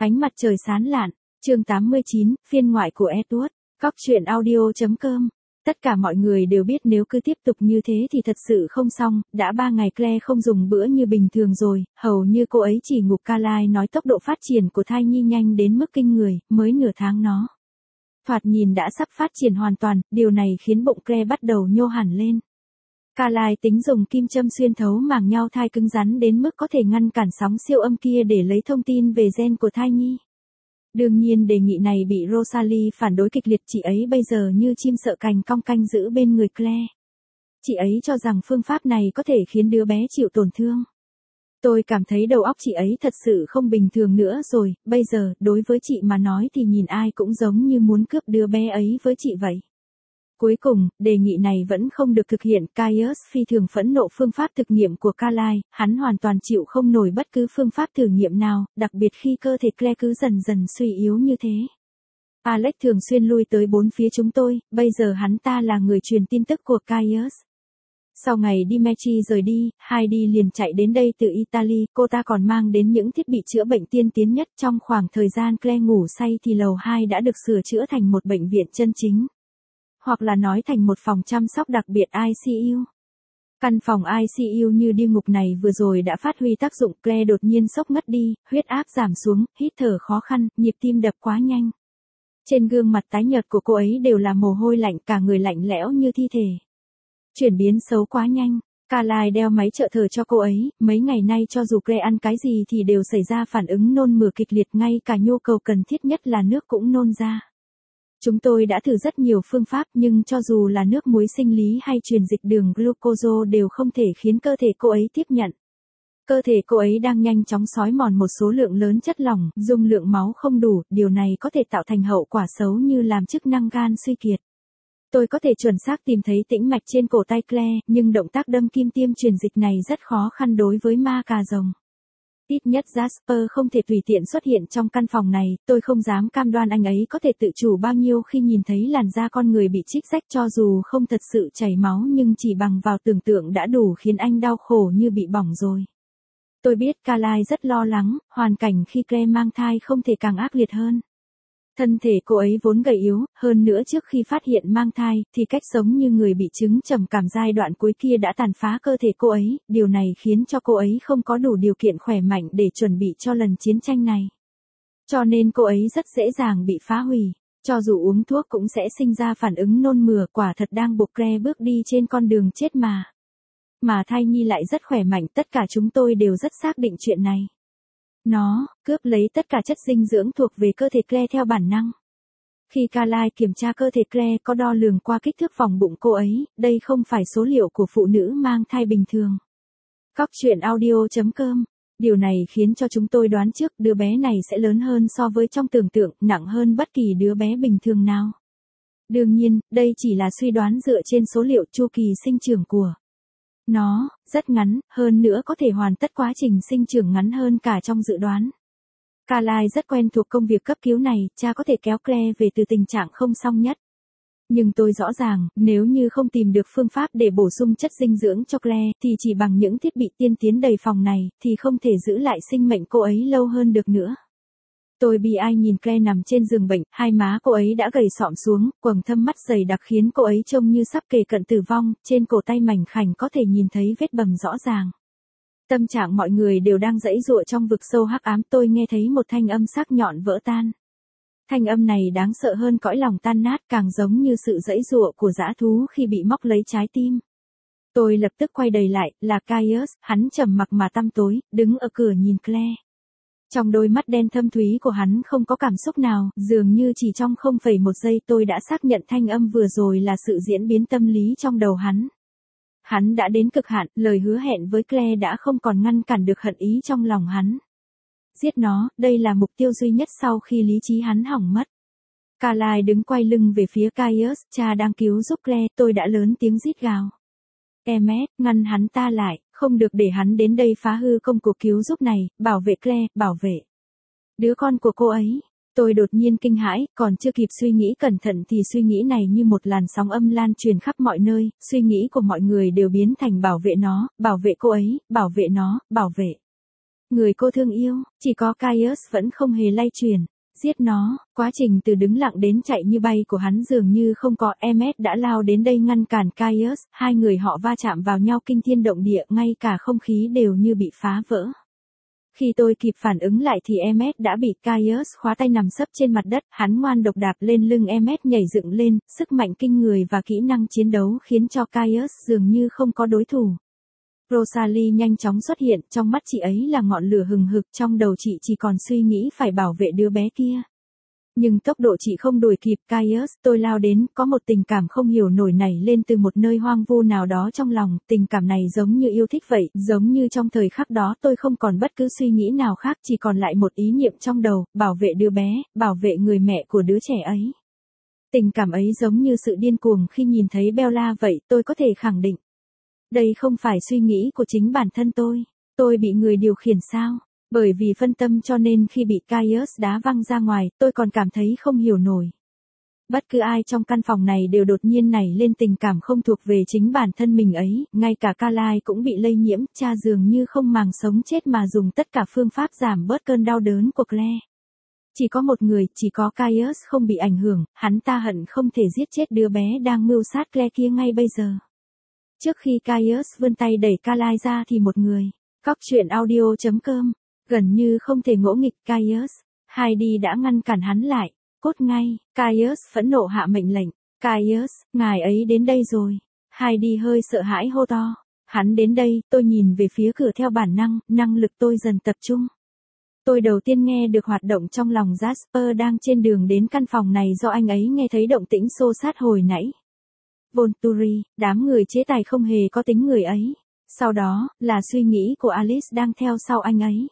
Ánh mặt trời sáng lạn, chương 89, phiên ngoại của Edward, Góc truyện audio.com. Tất cả mọi người đều biết nếu cứ tiếp tục như thế thì thật sự không xong, đã 3 ngày Claire không dùng bữa như bình thường rồi, hầu như cô ấy chỉ ngủ. Carlisle nói tốc độ phát triển của thai nhi nhanh đến mức kinh người, mới nửa tháng nó thoạt nhìn đã sắp phát triển hoàn toàn, điều này khiến bụng Claire bắt đầu nhô hẳn lên. Carlisle tính dùng kim châm xuyên thấu màng nhau thai cứng rắn đến mức có thể ngăn cản sóng siêu âm kia để lấy thông tin về gen của thai nhi. Đương nhiên đề nghị này bị Rosalie phản đối kịch liệt, chị ấy bây giờ như chim sợ cành cong canh giữ bên người Claire. Chị ấy cho rằng phương pháp này có thể khiến đứa bé chịu tổn thương. Tôi cảm thấy đầu óc chị ấy thật sự không bình thường nữa rồi, bây giờ, đối với chị mà nói thì nhìn ai cũng giống như muốn cướp đứa bé ấy với chị vậy. Cuối cùng, đề nghị này vẫn không được thực hiện. Caius phi thường phẫn nộ phương pháp thực nghiệm của Carlisle, hắn hoàn toàn chịu không nổi bất cứ phương pháp thử nghiệm nào, đặc biệt khi cơ thể Claire cứ dần dần suy yếu như thế. Alex thường xuyên lui tới bốn phía chúng tôi, bây giờ hắn ta là người truyền tin tức của Caius. Sau ngày Dimitri rời đi, Heidi liền chạy đến đây từ Italy, cô ta còn mang đến những thiết bị chữa bệnh tiên tiến nhất. Trong khoảng thời gian Claire ngủ say thì lầu 2 đã được sửa chữa thành một bệnh viện chân chính. Hoặc là nói thành một phòng chăm sóc đặc biệt ICU. Căn phòng ICU như địa ngục này vừa rồi đã phát huy tác dụng. Claire đột nhiên sốc ngất đi, huyết áp giảm xuống, hít thở khó khăn, nhịp tim đập quá nhanh. Trên gương mặt tái nhợt của cô ấy đều là mồ hôi lạnh, cả người lạnh lẽo như thi thể. Chuyển biến xấu quá nhanh. Carlisle đeo máy trợ thở cho cô ấy, mấy ngày nay cho dù Claire ăn cái gì thì đều xảy ra phản ứng nôn mửa kịch liệt, ngay cả nhu cầu cần thiết nhất là nước cũng nôn ra. Chúng tôi đã thử rất nhiều phương pháp nhưng cho dù là nước muối sinh lý hay truyền dịch đường glucose đều không thể khiến cơ thể cô ấy tiếp nhận. Cơ thể cô ấy đang nhanh chóng xói mòn một số lượng lớn chất lỏng, dung lượng máu không đủ, điều này có thể tạo thành hậu quả xấu như làm chức năng gan suy kiệt. Tôi có thể chuẩn xác tìm thấy tĩnh mạch trên cổ tay Claire, nhưng động tác đâm kim tiêm truyền dịch này rất khó khăn đối với ma cà rồng. Ít nhất Jasper không thể tùy tiện xuất hiện trong căn phòng này, tôi không dám cam đoan anh ấy có thể tự chủ bao nhiêu khi nhìn thấy làn da con người bị trích rách, cho dù không thật sự chảy máu nhưng chỉ bằng vào tưởng tượng đã đủ khiến anh đau khổ như bị bỏng rồi. Tôi biết Carlisle rất lo lắng, hoàn cảnh khi Claire mang thai không thể càng ác liệt hơn. Thân thể cô ấy vốn gầy yếu, hơn nữa trước khi phát hiện mang thai, thì cách sống như người bị chứng trầm cảm giai đoạn cuối kia đã tàn phá cơ thể cô ấy, điều này khiến cho cô ấy không có đủ điều kiện khỏe mạnh để chuẩn bị cho lần chiến tranh này. Cho nên cô ấy rất dễ dàng bị phá hủy, cho dù uống thuốc cũng sẽ sinh ra phản ứng nôn mửa, quả thật đang buộc Claire bước đi trên con đường chết mà. Mà thai nhi lại rất khỏe mạnh, tất cả chúng tôi đều rất xác định chuyện này. Nó cướp lấy tất cả chất dinh dưỡng thuộc về cơ thể Claire theo bản năng. Khi Carlisle kiểm tra cơ thể Claire, có đo lường qua kích thước vòng bụng cô ấy, đây không phải số liệu của phụ nữ mang thai bình thường. Góc truyện audio.com. Điều này khiến cho chúng tôi đoán trước đứa bé này sẽ lớn hơn so với trong tưởng tượng, nặng hơn bất kỳ đứa bé bình thường nào. Đương nhiên, đây chỉ là suy đoán dựa trên số liệu chu kỳ sinh trưởng của nó, rất ngắn, hơn nữa có thể hoàn tất quá trình sinh trưởng ngắn hơn cả trong dự đoán. Carlisle rất quen thuộc công việc cấp cứu này, cha có thể kéo Claire về từ tình trạng không xong nhất. Nhưng tôi rõ ràng, nếu như không tìm được phương pháp để bổ sung chất dinh dưỡng cho Claire, thì chỉ bằng những thiết bị tiên tiến đầy phòng này, thì không thể giữ lại sinh mệnh cô ấy lâu hơn được nữa. Tôi bi ai nhìn Claire nằm trên giường bệnh, hai má cô ấy đã gầy xõm xuống, quầng thâm mắt dày đặc khiến cô ấy trông như sắp kề cận tử vong, trên cổ tay mảnh khảnh có thể nhìn thấy vết bầm rõ ràng. Tâm trạng mọi người đều đang giãy giụa trong vực sâu hắc ám. Tôi nghe thấy một thanh âm sắc nhọn vỡ tan. Thanh âm này đáng sợ hơn cõi lòng tan nát, càng giống như sự giãy giụa của dã thú khi bị móc lấy trái tim. Tôi lập tức quay đầy lại, là Caius, hắn trầm mặc mà tăm tối, đứng ở cửa nhìn Claire. Trong đôi mắt đen thâm thúy của hắn không có cảm xúc nào, dường như chỉ trong 0,1 giây tôi đã xác nhận thanh âm vừa rồi là sự diễn biến tâm lý trong đầu hắn. Hắn đã đến cực hạn, lời hứa hẹn với Claire đã không còn ngăn cản được hận ý trong lòng hắn. Giết nó, đây là mục tiêu duy nhất sau khi lý trí hắn hỏng mất. Carlisle đứng quay lưng về phía Caius, cha đang cứu giúp Claire, tôi đã lớn tiếng rít gào. Emmet, ngăn hắn ta lại, không được để hắn đến đây phá hư công cuộc cứu giúp này, bảo vệ Claire, bảo vệ đứa con của cô ấy. Tôi đột nhiên kinh hãi, còn chưa kịp suy nghĩ cẩn thận thì suy nghĩ này như một làn sóng âm lan truyền khắp mọi nơi, suy nghĩ của mọi người đều biến thành bảo vệ nó, bảo vệ cô ấy, bảo vệ nó, bảo vệ Người cô thương yêu, chỉ có Caius vẫn không hề lay chuyển. Giết nó, quá trình từ đứng lặng đến chạy như bay của hắn dường như không có. Emmet đã lao đến đây ngăn cản Caius, hai người họ va chạm vào nhau kinh thiên động địa, ngay cả không khí đều như bị phá vỡ. Khi tôi kịp phản ứng lại thì Emmet đã bị Caius khóa tay nằm sấp trên mặt đất, hắn ngoan độc đạp lên lưng Emmet nhảy dựng lên, sức mạnh kinh người và kỹ năng chiến đấu khiến cho Caius dường như không có đối thủ. Rosalie nhanh chóng xuất hiện, trong mắt chị ấy là ngọn lửa hừng hực, trong đầu chị chỉ còn suy nghĩ phải bảo vệ đứa bé kia. Nhưng tốc độ chị không đuổi kịp Caius, tôi lao đến, có một tình cảm không hiểu nổi nảy lên từ một nơi hoang vu nào đó trong lòng, tình cảm này giống như yêu thích vậy, giống như trong thời khắc đó tôi không còn bất cứ suy nghĩ nào khác, chỉ còn lại một ý niệm trong đầu, bảo vệ đứa bé, bảo vệ người mẹ của đứa trẻ ấy. Tình cảm ấy giống như sự điên cuồng khi nhìn thấy Bella vậy, tôi có thể khẳng định. Đây không phải suy nghĩ của chính bản thân tôi bị người điều khiển sao? Bởi vì phân tâm cho nên khi bị Caius đá văng ra ngoài, tôi còn cảm thấy không hiểu nổi. Bất cứ ai trong căn phòng này đều đột nhiên nảy lên tình cảm không thuộc về chính bản thân mình ấy, ngay cả Carlisle cũng bị lây nhiễm, cha dường như không màng sống chết mà dùng tất cả phương pháp giảm bớt cơn đau đớn của Claire. Chỉ có một người, chỉ có Caius không bị ảnh hưởng, hắn ta hận không thể giết chết đứa bé đang mưu sát Claire kia ngay bây giờ. Trước khi Caius vươn tay đẩy Carlisle ra thì một người, coctruyện.audio.com, gần như không thể ngỗ nghịch Caius, Heidi đã ngăn cản hắn lại, cốt ngay, Caius phẫn nộ hạ mệnh lệnh, Caius, ngài ấy đến đây rồi, Heidi hơi sợ hãi hô to, hắn đến đây, tôi nhìn về phía cửa theo bản năng, năng lực tôi dần tập trung. Tôi đầu tiên nghe được hoạt động trong lòng Jasper đang trên đường đến căn phòng này do anh ấy nghe thấy động tĩnh xô xát hồi nãy. Volturi, đám người chế tài không hề có tính người ấy. Sau đó, là suy nghĩ của Alice đang theo sau anh ấy.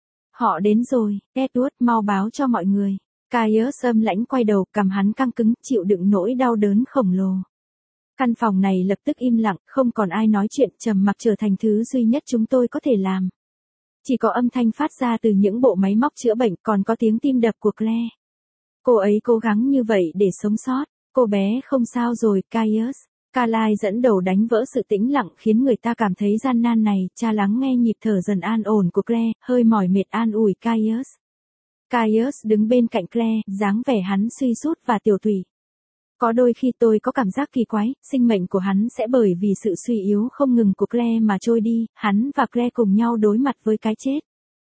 Họ đến rồi, Edward mau báo cho mọi người. Caius âm lãnh quay đầu, cằm hắn căng cứng, chịu đựng nỗi đau đớn khổng lồ. Căn phòng này lập tức im lặng, không còn ai nói chuyện, trầm mặc trở thành thứ duy nhất chúng tôi có thể làm. Chỉ có âm thanh phát ra từ những bộ máy móc chữa bệnh, còn có tiếng tim đập của Claire. Cô ấy cố gắng như vậy để sống sót. Cô bé không sao rồi, Caius. Carlisle dẫn đầu đánh vỡ sự tĩnh lặng khiến người ta cảm thấy gian nan này, cha lắng nghe nhịp thở dần an ổn của Claire, hơi mỏi mệt an ủi Caius. Caius đứng bên cạnh Claire, dáng vẻ hắn suy sút và tiểu tụy. Có đôi khi tôi có cảm giác kỳ quái, sinh mệnh của hắn sẽ bởi vì sự suy yếu không ngừng của Claire mà trôi đi, hắn và Claire cùng nhau đối mặt với cái chết.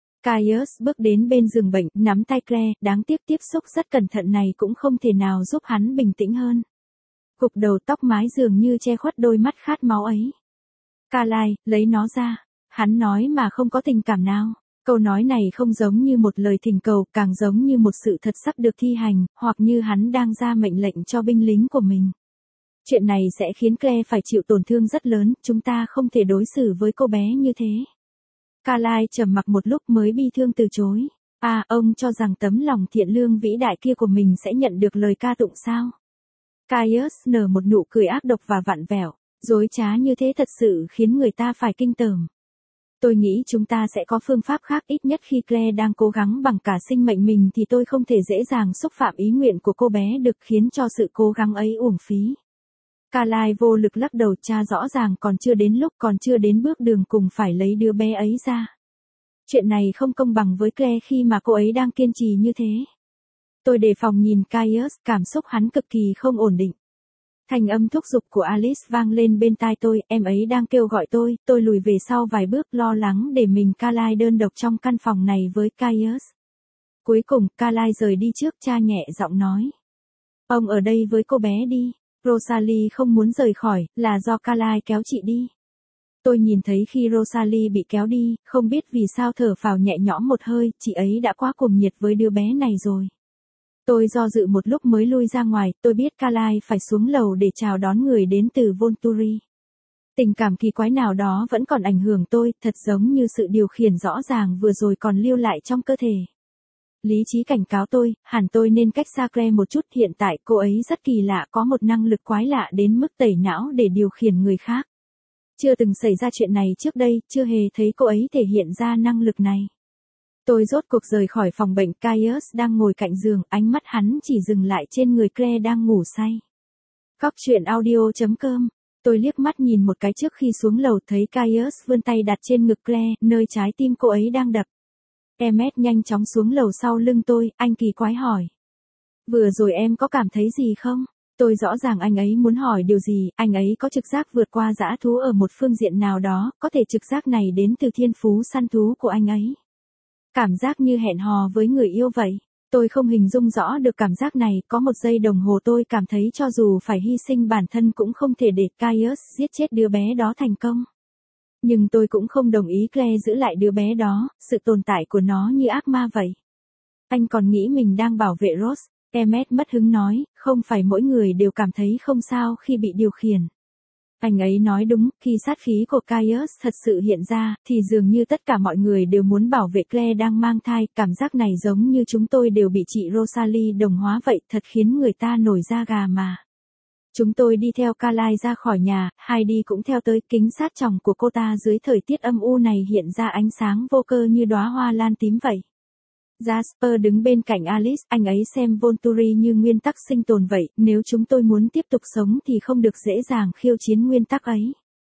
Caius bước đến bên giường bệnh, nắm tay Claire, đáng tiếc tiếp xúc rất cẩn thận này cũng không thể nào giúp hắn bình tĩnh hơn. Cục đầu tóc mái dường như che khuất đôi mắt khát máu ấy. Carlisle, lấy nó ra. Hắn nói mà không có tình cảm nào. Câu nói này không giống như một lời thỉnh cầu, càng giống như một sự thật sắp được thi hành, hoặc như hắn đang ra mệnh lệnh cho binh lính của mình. Chuyện này sẽ khiến Claire phải chịu tổn thương rất lớn, chúng ta không thể đối xử với cô bé như thế. Carlisle trầm mặc một lúc mới bi thương từ chối. À, ông cho rằng tấm lòng thiện lương vĩ đại kia của mình sẽ nhận được lời ca tụng sao? Caius nở một nụ cười ác độc và vặn vẹo, dối trá như thế thật sự khiến người ta phải kinh tởm. Tôi nghĩ chúng ta sẽ có phương pháp khác, ít nhất khi Claire đang cố gắng bằng cả sinh mệnh mình thì tôi không thể dễ dàng xúc phạm ý nguyện của cô bé được, khiến cho sự cố gắng ấy uổng phí. Carlisle vô lực lắc đầu, cha rõ ràng còn chưa đến lúc, còn chưa đến bước đường cùng phải lấy đứa bé ấy ra. Chuyện này không công bằng với Claire khi mà cô ấy đang kiên trì như thế. Tôi đề phòng nhìn Caius, cảm xúc hắn cực kỳ không ổn định. Thanh âm thúc giục của Alice vang lên bên tai tôi, em ấy đang kêu gọi tôi lùi về sau vài bước lo lắng để mình Carlisle đơn độc trong căn phòng này với Caius. Cuối cùng, Carlisle rời đi trước, cha nhẹ giọng nói. Ông ở đây với cô bé đi. Rosalie không muốn rời khỏi, là do Carlisle kéo chị đi. Tôi nhìn thấy khi Rosalie bị kéo đi, không biết vì sao thở phào nhẹ nhõm một hơi, chị ấy đã quá cuồng nhiệt với đứa bé này rồi. Tôi do dự một lúc mới lui ra ngoài, tôi biết Carlisle phải xuống lầu để chào đón người đến từ Volturi. Tình cảm kỳ quái nào đó vẫn còn ảnh hưởng tôi, thật giống như sự điều khiển rõ ràng vừa rồi còn lưu lại trong cơ thể. Lý trí cảnh cáo tôi, hẳn tôi nên cách xa Claire một chút, hiện tại cô ấy rất kỳ lạ, có một năng lực quái lạ đến mức tẩy não để điều khiển người khác. Chưa từng xảy ra chuyện này trước đây, chưa hề thấy cô ấy thể hiện ra năng lực này. Tôi rốt cuộc rời khỏi phòng bệnh, Caius đang ngồi cạnh giường, ánh mắt hắn chỉ dừng lại trên người Claire đang ngủ say. Coctruyện.audio.com. Tôi liếc mắt nhìn một cái trước khi xuống lầu, thấy Caius vươn tay đặt trên ngực Claire, nơi trái tim cô ấy đang đập. Emmet nhanh chóng xuống lầu sau lưng tôi, anh kỳ quái hỏi. Vừa rồi em có cảm thấy gì không? Tôi rõ ràng anh ấy muốn hỏi điều gì, anh ấy có trực giác vượt qua dã thú ở một phương diện nào đó, có thể trực giác này đến từ thiên phú săn thú của anh ấy. Cảm giác như hẹn hò với người yêu vậy. Tôi không hình dung rõ được cảm giác này, có một giây đồng hồ tôi cảm thấy cho dù phải hy sinh bản thân cũng không thể để Caius giết chết đứa bé đó thành công. Nhưng tôi cũng không đồng ý Claire giữ lại đứa bé đó, sự tồn tại của nó như ác ma vậy. Anh còn nghĩ mình đang bảo vệ Rose. Emmet mất hứng nói, không phải mỗi người đều cảm thấy không sao khi bị điều khiển. Anh ấy nói đúng, khi sát khí của Caius thật sự hiện ra, thì dường như tất cả mọi người đều muốn bảo vệ Claire đang mang thai, cảm giác này giống như chúng tôi đều bị chị Rosalie đồng hóa vậy, thật khiến người ta nổi da gà mà. Chúng tôi đi theo Carlisle ra khỏi nhà, Heidi cũng theo tới, kính sát tròng của cô ta dưới thời tiết âm u này hiện ra ánh sáng vô cơ như đóa hoa lan tím vậy. Jasper đứng bên cạnh Alice, anh ấy xem Volturi như nguyên tắc sinh tồn vậy, nếu chúng tôi muốn tiếp tục sống thì không được dễ dàng khiêu chiến nguyên tắc ấy.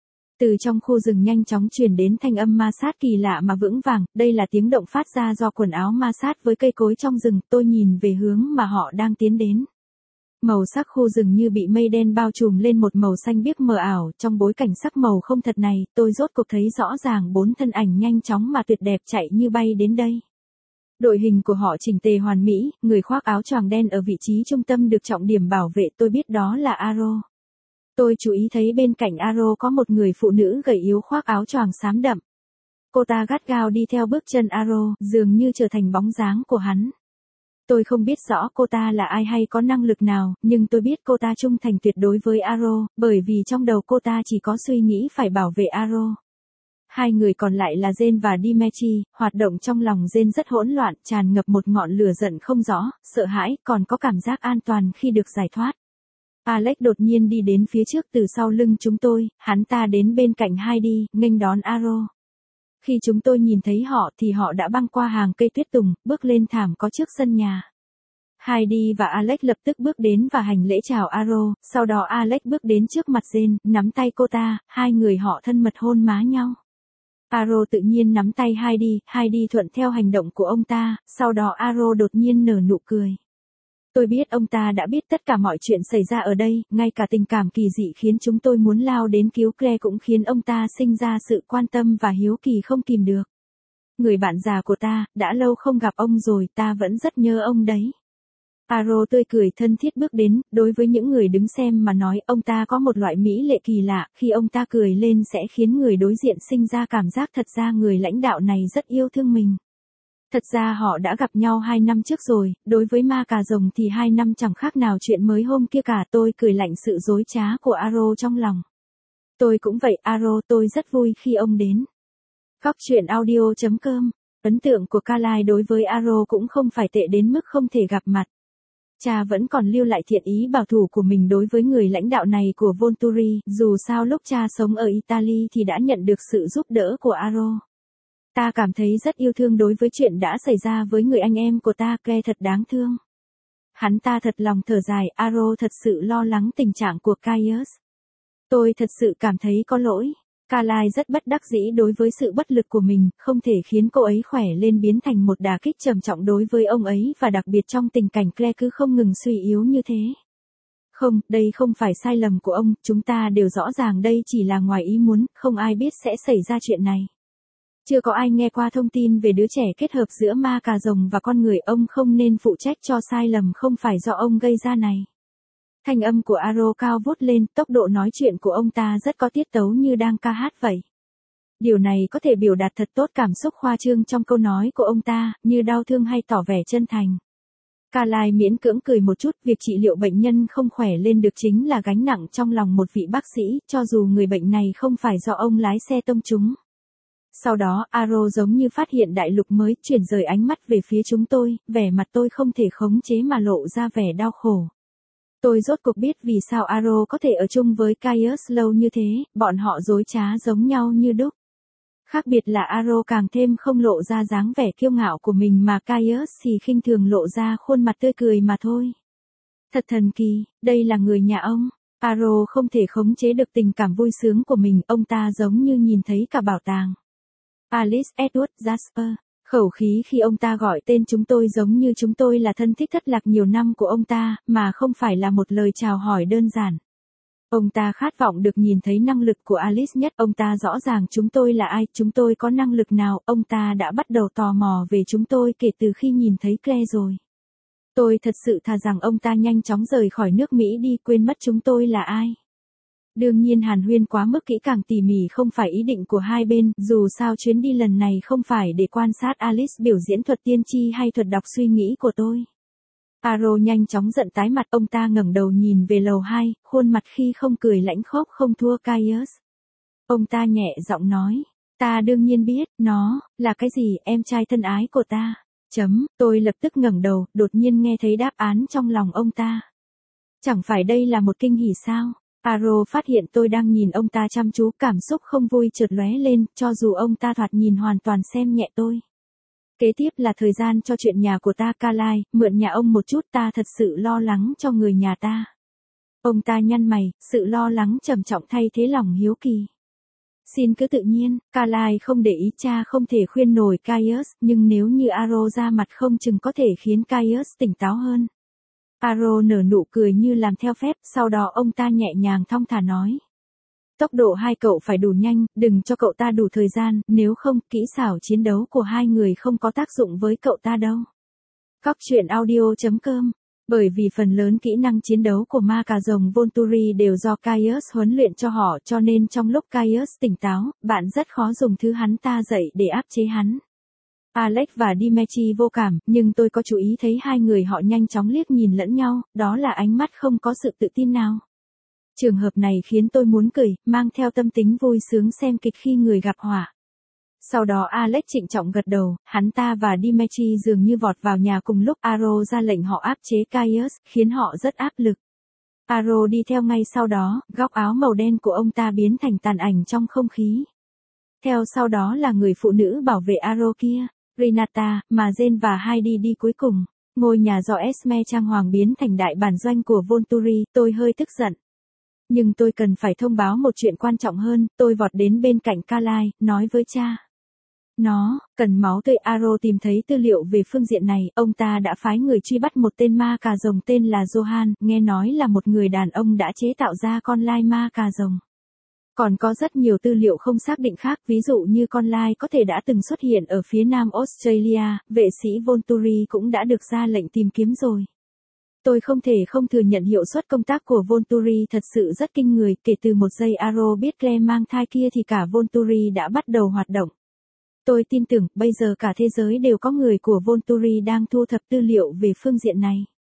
Từ trong khu rừng nhanh chóng truyền đến thanh âm ma sát kỳ lạ mà vững vàng, đây là tiếng động phát ra do quần áo ma sát với cây cối trong rừng, tôi nhìn về hướng mà họ đang tiến đến. Màu sắc khu rừng như bị mây đen bao trùm lên một màu xanh biếc mờ ảo, trong bối cảnh sắc màu không thật này, tôi rốt cuộc thấy rõ ràng 4 thân ảnh nhanh chóng mà tuyệt đẹp chạy như bay đến đây. Đội hình của họ chỉnh tề hoàn mỹ, người khoác áo choàng đen ở vị trí trung tâm được trọng điểm bảo vệ, tôi biết đó là Aro. Tôi chú ý thấy bên cạnh Aro có một người phụ nữ gầy yếu khoác áo choàng xám đậm. Cô ta gắt gao đi theo bước chân Aro, dường như trở thành bóng dáng của hắn. Tôi không biết rõ cô ta là ai hay có năng lực nào, nhưng tôi biết cô ta trung thành tuyệt đối với Aro, bởi vì trong đầu cô ta chỉ có suy nghĩ phải bảo vệ Aro. Hai người còn lại là Jane và Dimitri, hoạt động trong lòng Jane rất hỗn loạn, tràn ngập một ngọn lửa giận không rõ, sợ hãi, còn có cảm giác an toàn khi được giải thoát. Alex đột nhiên đi đến phía trước từ sau lưng chúng tôi, hắn ta đến bên cạnh Heidi, nghênh đón Aro. Khi chúng tôi nhìn thấy họ thì họ đã băng qua hàng cây tuyết tùng, bước lên thảm có trước sân nhà. Heidi và Alex lập tức bước đến và hành lễ chào Aro, sau đó Alex bước đến trước mặt Jane, nắm tay cô ta, hai người họ thân mật hôn má nhau. Aro tự nhiên nắm tay Heidi thuận theo hành động của ông ta, sau đó Aro đột nhiên nở nụ cười. Tôi biết ông ta đã biết tất cả mọi chuyện xảy ra ở đây, ngay cả tình cảm kỳ dị khiến chúng tôi muốn lao đến cứu Claire cũng khiến ông ta sinh ra sự quan tâm và hiếu kỳ không kìm được. Người bạn già của ta, đã lâu không gặp ông rồi, ta vẫn rất nhớ ông đấy. Aro tươi cười thân thiết bước đến, đối với những người đứng xem mà nói, ông ta có một loại mỹ lệ kỳ lạ, khi ông ta cười lên sẽ khiến người đối diện sinh ra cảm giác thật ra người lãnh đạo này rất yêu thương mình. Thật ra họ đã gặp nhau 2 năm trước rồi, đối với ma cà rồng thì 2 năm chẳng khác nào chuyện mới hôm kia cả, tôi cười lạnh sự dối trá của Aro trong lòng. Tôi cũng vậy Aro, tôi rất vui khi ông đến. Góc truyện audio.com, ấn tượng của Carlisle đối với Aro cũng không phải tệ đến mức không thể gặp mặt. Cha vẫn còn lưu lại thiện ý bảo thủ của mình đối với người lãnh đạo này của Volturi, dù sao lúc cha sống ở Italy thì đã nhận được sự giúp đỡ của Aro. Ta cảm thấy rất yêu thương đối với chuyện đã xảy ra với người anh em của ta, Claire thật đáng thương. Hắn ta thật lòng thở dài, Aro thật sự lo lắng tình trạng của Caius. Tôi thật sự cảm thấy có lỗi. Carlisle rất bất đắc dĩ đối với sự bất lực của mình, không thể khiến cô ấy khỏe lên biến thành một đả kích trầm trọng đối với ông ấy và đặc biệt trong tình cảnh Claire cứ không ngừng suy yếu như thế. Không, đây không phải sai lầm của ông, chúng ta đều rõ ràng đây chỉ là ngoài ý muốn, không ai biết sẽ xảy ra chuyện này. Chưa có ai nghe qua thông tin về đứa trẻ kết hợp giữa ma cà rồng và con người, ông không nên phụ trách cho sai lầm không phải do ông gây ra này. Thanh âm của Aro cao vút lên, tốc độ nói chuyện của ông ta rất có tiết tấu như đang ca hát vậy. Điều này có thể biểu đạt thật tốt cảm xúc khoa trương trong câu nói của ông ta, như đau thương hay tỏ vẻ chân thành. Carlisle miễn cưỡng cười một chút, việc trị liệu bệnh nhân không khỏe lên được chính là gánh nặng trong lòng một vị bác sĩ, cho dù người bệnh này không phải do ông lái xe tông trúng. Sau đó, Aro giống như phát hiện đại lục mới, chuyển rời ánh mắt về phía chúng tôi, vẻ mặt tôi không thể khống chế mà lộ ra vẻ đau khổ. Tôi rốt cuộc biết vì sao Aro có thể ở chung với Caius lâu như thế, bọn họ dối trá giống nhau như đúc. Khác biệt là Aro càng thêm không lộ ra dáng vẻ kiêu ngạo của mình mà Caius thì khinh thường lộ ra khuôn mặt tươi cười mà thôi. Thật thần kỳ, đây là người nhà ông. Aro không thể khống chế được tình cảm vui sướng của mình, ông ta giống như nhìn thấy cả bảo tàng. Alice, Edward, Jasper. Khẩu khí khi ông ta gọi tên chúng tôi giống như chúng tôi là thân thích thất lạc nhiều năm của ông ta, mà không phải là một lời chào hỏi đơn giản. Ông ta khát vọng được nhìn thấy năng lực của Alice nhất, ông ta rõ ràng chúng tôi là ai, chúng tôi có năng lực nào, ông ta đã bắt đầu tò mò về chúng tôi kể từ khi nhìn thấy Claire rồi. Tôi thật sự thà rằng ông ta nhanh chóng rời khỏi nước Mỹ đi, quên mất chúng tôi là ai. Đương nhiên hàn huyên quá mức kỹ càng tỉ mỉ không phải ý định của hai bên, dù sao chuyến đi lần này không phải để quan sát Alice biểu diễn thuật tiên tri hay thuật đọc suy nghĩ của tôi. Aro nhanh chóng giận tái mặt, ông ta ngẩng đầu nhìn về lầu 2, khuôn mặt khi không cười lãnh khốc không thua Caius. Ông ta nhẹ giọng nói, ta đương nhiên biết, nó, là cái gì, em trai thân ái của ta. Tôi lập tức ngẩng đầu, đột nhiên nghe thấy đáp án trong lòng ông ta. Chẳng phải đây là một kinh hỉ sao? Aro phát hiện tôi đang nhìn ông ta chăm chú, cảm xúc không vui chợt lóe lên, cho dù ông ta thoạt nhìn hoàn toàn xem nhẹ tôi. Kế tiếp là thời gian cho chuyện nhà của ta. Carlyle, mượn nhà ông một chút, ta thật sự lo lắng cho người nhà ta. Ông ta nhăn mày, sự lo lắng trầm trọng thay thế lòng hiếu kỳ. Xin cứ tự nhiên, Carlyle không để ý, cha không thể khuyên nổi Caius, nhưng nếu như Aro ra mặt không chừng có thể khiến Caius tỉnh táo hơn. Aro nở nụ cười như làm theo phép, sau đó ông ta nhẹ nhàng thong thả nói. Tốc độ hai cậu phải đủ nhanh, đừng cho cậu ta đủ thời gian, nếu không, kỹ xảo chiến đấu của hai người không có tác dụng với cậu ta đâu. Các chuyện audio.com. Bởi vì phần lớn kỹ năng chiến đấu của ma cà rồng Volturi đều do Caius huấn luyện cho họ, cho nên trong lúc Caius tỉnh táo, bạn rất khó dùng thứ hắn ta dạy để áp chế hắn. Alex và Dimitri vô cảm, nhưng tôi có chú ý thấy hai người họ nhanh chóng liếc nhìn lẫn nhau, đó là ánh mắt không có sự tự tin nào. Trường hợp này khiến tôi muốn cười, mang theo tâm tính vui sướng xem kịch khi người gặp họa. Sau đó Alex trịnh trọng gật đầu, hắn ta và Dimitri dường như vọt vào nhà cùng lúc. Aro ra lệnh họ áp chế Caius, khiến họ rất áp lực. Aro đi theo ngay sau đó, góc áo màu đen của ông ta biến thành tàn ảnh trong không khí. Theo sau đó là người phụ nữ bảo vệ Aro kia, Renata, mà Jane và Heidi đi cuối cùng. Ngôi nhà do Esme trang hoàng biến thành đại bản doanh của Volturi, tôi hơi tức giận. Nhưng tôi cần phải thông báo một chuyện quan trọng hơn, tôi vọt đến bên cạnh Carlyle, nói với cha. Nó, cần máu tươi. Aro tìm thấy tư liệu về phương diện này, ông ta đã phái người truy bắt một tên ma cà rồng tên là Johan, nghe nói là một người đàn ông đã chế tạo ra con lai ma cà rồng. Còn có rất nhiều tư liệu không xác định khác, ví dụ như con lai có thể đã từng xuất hiện ở phía nam Australia, vệ sĩ Volturi cũng đã được ra lệnh tìm kiếm rồi. Tôi không thể không thừa nhận hiệu suất công tác của Volturi thật sự rất kinh người, kể từ một giây Aro biết Claire mang thai kia thì cả Volturi đã bắt đầu hoạt động. Tôi tin tưởng, bây giờ cả thế giới đều có người của Volturi đang thu thập tư liệu về phương diện này.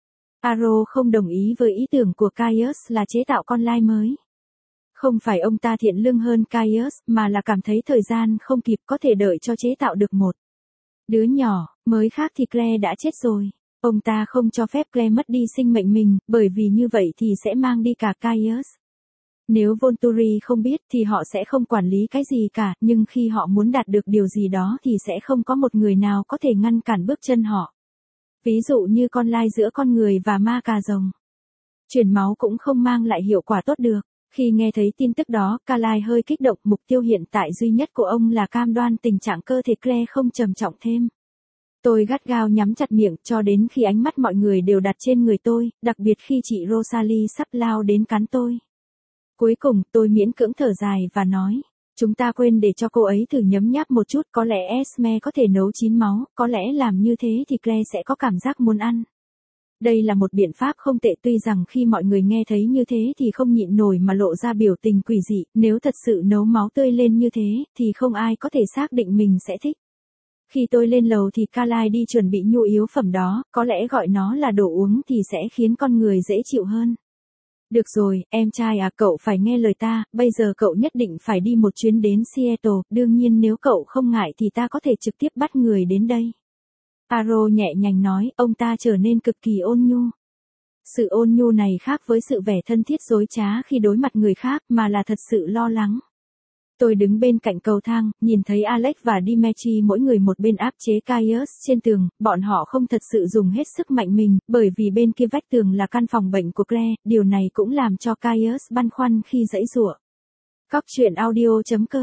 Aro không đồng ý với ý tưởng của Caius là chế tạo con lai mới. Không phải ông ta thiện lương hơn Caius, mà là cảm thấy thời gian không kịp, có thể đợi cho chế tạo được một đứa nhỏ, mới khác thì Claire đã chết rồi. Ông ta không cho phép Claire mất đi sinh mệnh mình, bởi vì như vậy thì sẽ mang đi cả Caius. Nếu Volturi không biết thì họ sẽ không quản lý cái gì cả, nhưng khi họ muốn đạt được điều gì đó thì sẽ không có một người nào có thể ngăn cản bước chân họ. Ví dụ như con lai giữa con người và ma cà rồng. Truyền máu cũng không mang lại hiệu quả tốt được. Khi nghe thấy tin tức đó, Carlyle hơi kích động, mục tiêu hiện tại duy nhất của ông là cam đoan tình trạng cơ thể Claire không trầm trọng thêm. Tôi gắt gao nhắm chặt miệng cho đến khi ánh mắt mọi người đều đặt trên người tôi, đặc biệt khi chị Rosalie sắp lao đến cắn tôi. Cuối cùng, tôi miễn cưỡng thở dài và nói, chúng ta quên để cho cô ấy thử nhấm nháp một chút, có lẽ Esme có thể nấu chín máu, có lẽ làm như thế thì Claire sẽ có cảm giác muốn ăn. Đây là một biện pháp không tệ, tuy rằng khi mọi người nghe thấy như thế thì không nhịn nổi mà lộ ra biểu tình quỷ dị, nếu thật sự nấu máu tươi lên như thế, thì không ai có thể xác định mình sẽ thích. Khi tôi lên lầu thì Carlyle đi chuẩn bị nhu yếu phẩm đó, có lẽ gọi nó là đồ uống thì sẽ khiến con người dễ chịu hơn. Được rồi, em trai à, cậu phải nghe lời ta, bây giờ cậu nhất định phải đi một chuyến đến Seattle, đương nhiên nếu cậu không ngại thì ta có thể trực tiếp bắt người đến đây. Aro nhẹ nhàng nói, ông ta trở nên cực kỳ ôn nhu. Sự ôn nhu này khác với sự vẻ thân thiết dối trá khi đối mặt người khác, mà là thật sự lo lắng. Tôi đứng bên cạnh cầu thang, nhìn thấy Alex và Dimitri mỗi người một bên áp chế Caius trên tường, bọn họ không thật sự dùng hết sức mạnh mình, bởi vì bên kia vách tường là căn phòng bệnh của Claire, điều này cũng làm cho Caius băn khoăn khi giãy giụa. Các chuyện audio.com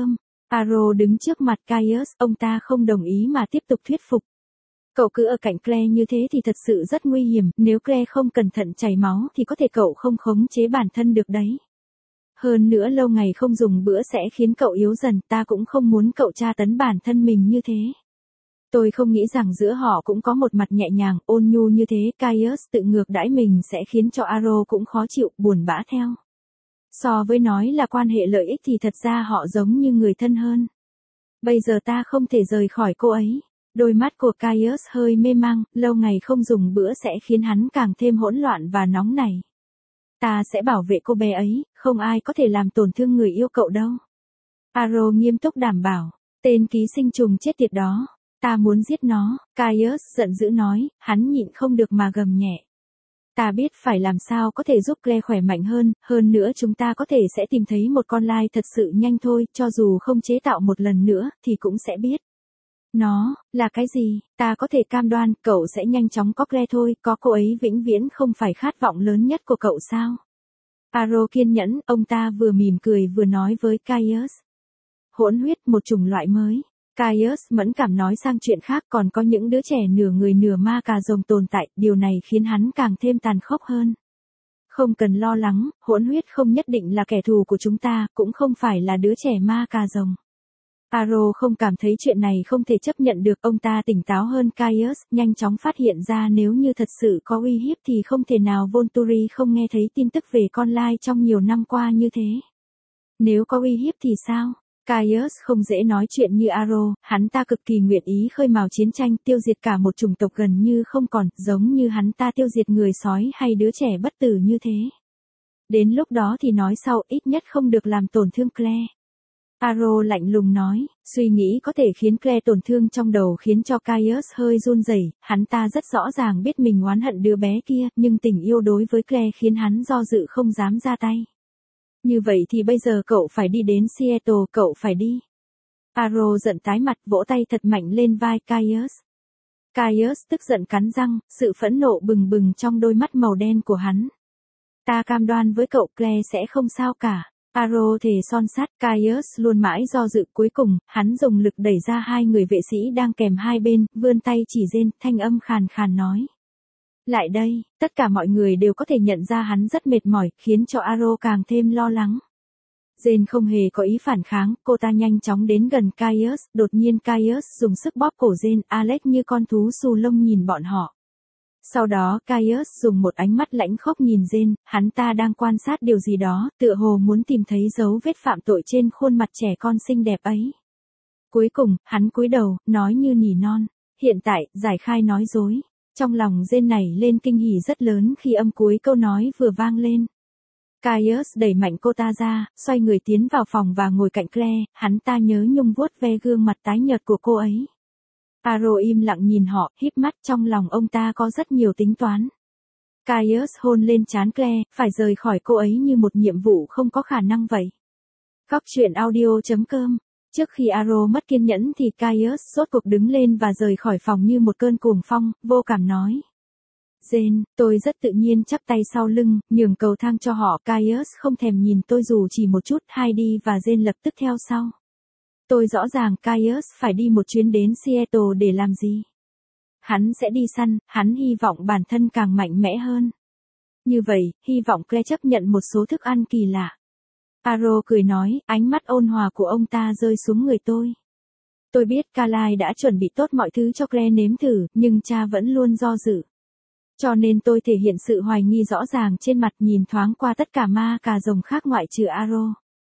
Aro đứng trước mặt Caius, ông ta không đồng ý mà tiếp tục thuyết phục. Cậu cứ ở cạnh Claire như thế thì thật sự rất nguy hiểm, nếu Claire không cẩn thận chảy máu thì có thể cậu không khống chế bản thân được đấy. Hơn nữa lâu ngày không dùng bữa sẽ khiến cậu yếu dần, ta cũng không muốn cậu tra tấn bản thân mình như thế. Tôi không nghĩ rằng giữa họ cũng có một mặt nhẹ nhàng, ôn nhu như thế, Caius tự ngược đãi mình sẽ khiến cho Aro cũng khó chịu, buồn bã theo. So với nói là quan hệ lợi ích thì thật ra họ giống như người thân hơn. Bây giờ ta không thể rời khỏi cô ấy. Đôi mắt của Caius hơi mê mang, lâu ngày không dùng bữa sẽ khiến hắn càng thêm hỗn loạn và nóng nảy. Ta sẽ bảo vệ cô bé ấy, không ai có thể làm tổn thương người yêu cậu đâu. Aro nghiêm túc đảm bảo, tên ký sinh trùng chết tiệt đó, ta muốn giết nó, Caius giận dữ nói, hắn nhịn không được mà gầm nhẹ. Ta biết phải làm sao có thể giúp Claire khỏe mạnh hơn nữa chúng ta có thể sẽ tìm thấy một con lai thật sự nhanh thôi, cho dù không chế tạo một lần nữa, thì cũng sẽ biết. Nó, là cái gì, ta có thể cam đoan, cậu sẽ nhanh chóng có Claire thôi, có cô ấy vĩnh viễn không phải khát vọng lớn nhất của cậu sao? Aro kiên nhẫn, ông ta vừa mỉm cười vừa nói với Caius. Hỗn huyết, một chủng loại mới. Caius mẫn cảm nói sang chuyện khác, còn có những đứa trẻ nửa người nửa ma cà rồng tồn tại, điều này khiến hắn càng thêm tàn khốc hơn. Không cần lo lắng, hỗn huyết không nhất định là kẻ thù của chúng ta, cũng không phải là đứa trẻ ma cà rồng. Aro không cảm thấy chuyện này không thể chấp nhận được, ông ta tỉnh táo hơn Caius, nhanh chóng phát hiện ra nếu như thật sự có uy hiếp thì không thể nào Volturi không nghe thấy tin tức về con lai trong nhiều năm qua như thế. Nếu có uy hiếp thì sao? Caius không dễ nói chuyện như Aro, hắn ta cực kỳ nguyện ý khơi mào chiến tranh, tiêu diệt cả một chủng tộc gần như không còn, giống như hắn ta tiêu diệt người sói hay đứa trẻ bất tử như thế. Đến lúc đó thì nói sau, ít nhất không được làm tổn thương Claire. Aro lạnh lùng nói, suy nghĩ có thể khiến Claire tổn thương trong đầu khiến cho Caius hơi run rẩy. Hắn ta rất rõ ràng biết mình oán hận đứa bé kia, nhưng tình yêu đối với Claire khiến hắn do dự không dám ra tay. Như vậy thì bây giờ cậu phải đi đến Seattle, cậu phải đi. Aro giận tái mặt, vỗ tay thật mạnh lên vai Caius. Caius tức giận cắn răng, sự phẫn nộ bừng bừng trong đôi mắt màu đen của hắn. Ta cam đoan với cậu Claire sẽ không sao cả. Aro thề son sắt, Caius luôn mãi do dự, cuối cùng, hắn dùng lực đẩy ra hai người vệ sĩ đang kèm hai bên, vươn tay chỉ Jane, thanh âm khàn khàn nói. Lại đây, tất cả mọi người đều có thể nhận ra hắn rất mệt mỏi, khiến cho Aro càng thêm lo lắng. Jane không hề có ý phản kháng, cô ta nhanh chóng đến gần Caius, đột nhiên Caius dùng sức bóp cổ Jane, Alex như con thú xù lông nhìn bọn họ. Sau đó Caius dùng một ánh mắt lãnh khốc nhìn Jane, hắn ta đang quan sát điều gì đó, tựa hồ muốn tìm thấy dấu vết phạm tội trên khuôn mặt trẻ con xinh đẹp ấy. Cuối cùng, hắn cúi đầu, nói như nỉ non, hiện tại, giải khai nói dối. Trong lòng Jane nảy lên kinh hỉ rất lớn khi âm cuối câu nói vừa vang lên. Caius đẩy mạnh cô ta ra, xoay người tiến vào phòng và ngồi cạnh Claire, hắn ta nhớ nhung vuốt ve gương mặt tái nhợt của cô ấy. Aro im lặng nhìn họ, híp mắt, trong lòng ông ta có rất nhiều tính toán. Caius hôn lên trán Claire, phải rời khỏi cô ấy như một nhiệm vụ không có khả năng vậy. Góc truyện audio.com. Trước khi Aro mất kiên nhẫn thì Caius rốt cuộc đứng lên và rời khỏi phòng như một cơn cuồng phong, vô cảm nói. Jane, tôi rất tự nhiên chắp tay sau lưng, nhường cầu thang cho họ. Caius không thèm nhìn tôi dù chỉ một chút, Heidi và Jane lập tức theo sau. Tôi rõ ràng Caius phải đi một chuyến đến Seattle để làm gì. Hắn sẽ đi săn, hắn hy vọng bản thân càng mạnh mẽ hơn. Như vậy, hy vọng Claire chấp nhận một số thức ăn kỳ lạ. Aro cười nói, ánh mắt ôn hòa của ông ta rơi xuống người tôi. Tôi biết Carly đã chuẩn bị tốt mọi thứ cho Claire nếm thử, nhưng cha vẫn luôn do dự. Cho nên tôi thể hiện sự hoài nghi rõ ràng trên mặt, nhìn thoáng qua tất cả ma cà rồng khác ngoại trừ Aro.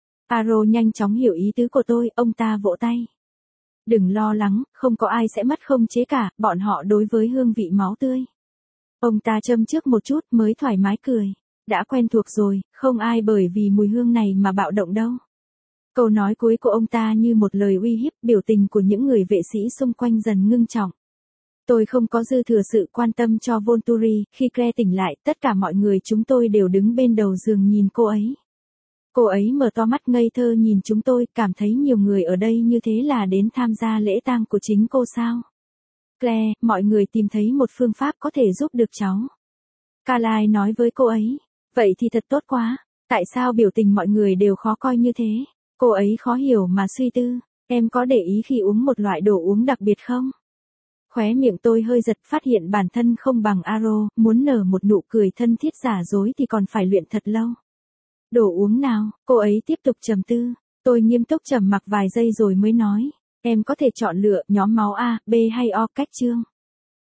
Aro nhanh chóng hiểu ý tứ của tôi, ông ta vỗ tay. Đừng lo lắng, không có ai sẽ mất khống chế cả, bọn họ đối với hương vị máu tươi. Ông ta châm trước một chút mới thoải mái cười. Đã quen thuộc rồi, không ai bởi vì mùi hương này mà bạo động đâu. Câu nói cuối của ông ta như một lời uy hiếp, biểu tình của những người vệ sĩ xung quanh dần ngưng trọng. Tôi không có dư thừa sự quan tâm cho Volturi, khi Claire tỉnh lại, tất cả mọi người chúng tôi đều đứng bên đầu giường nhìn cô ấy. Cô ấy mở to mắt ngây thơ nhìn chúng tôi, cảm thấy nhiều người ở đây như thế là đến tham gia lễ tang của chính cô sao. Claire, mọi người tìm thấy một phương pháp có thể giúp được cháu. Carly nói với cô ấy, vậy thì thật tốt quá, tại sao biểu tình mọi người đều khó coi như thế? Cô ấy khó hiểu mà suy tư, em có để ý khi uống một loại đồ uống đặc biệt không? Khóe miệng tôi hơi giật, phát hiện bản thân không bằng Aro, muốn nở một nụ cười thân thiết giả dối thì còn phải luyện thật lâu. Đồ uống nào? Cô ấy tiếp tục trầm tư. Tôi nghiêm túc trầm mặc vài giây rồi mới nói. Em có thể chọn lựa nhóm máu A, B hay O, cách chương.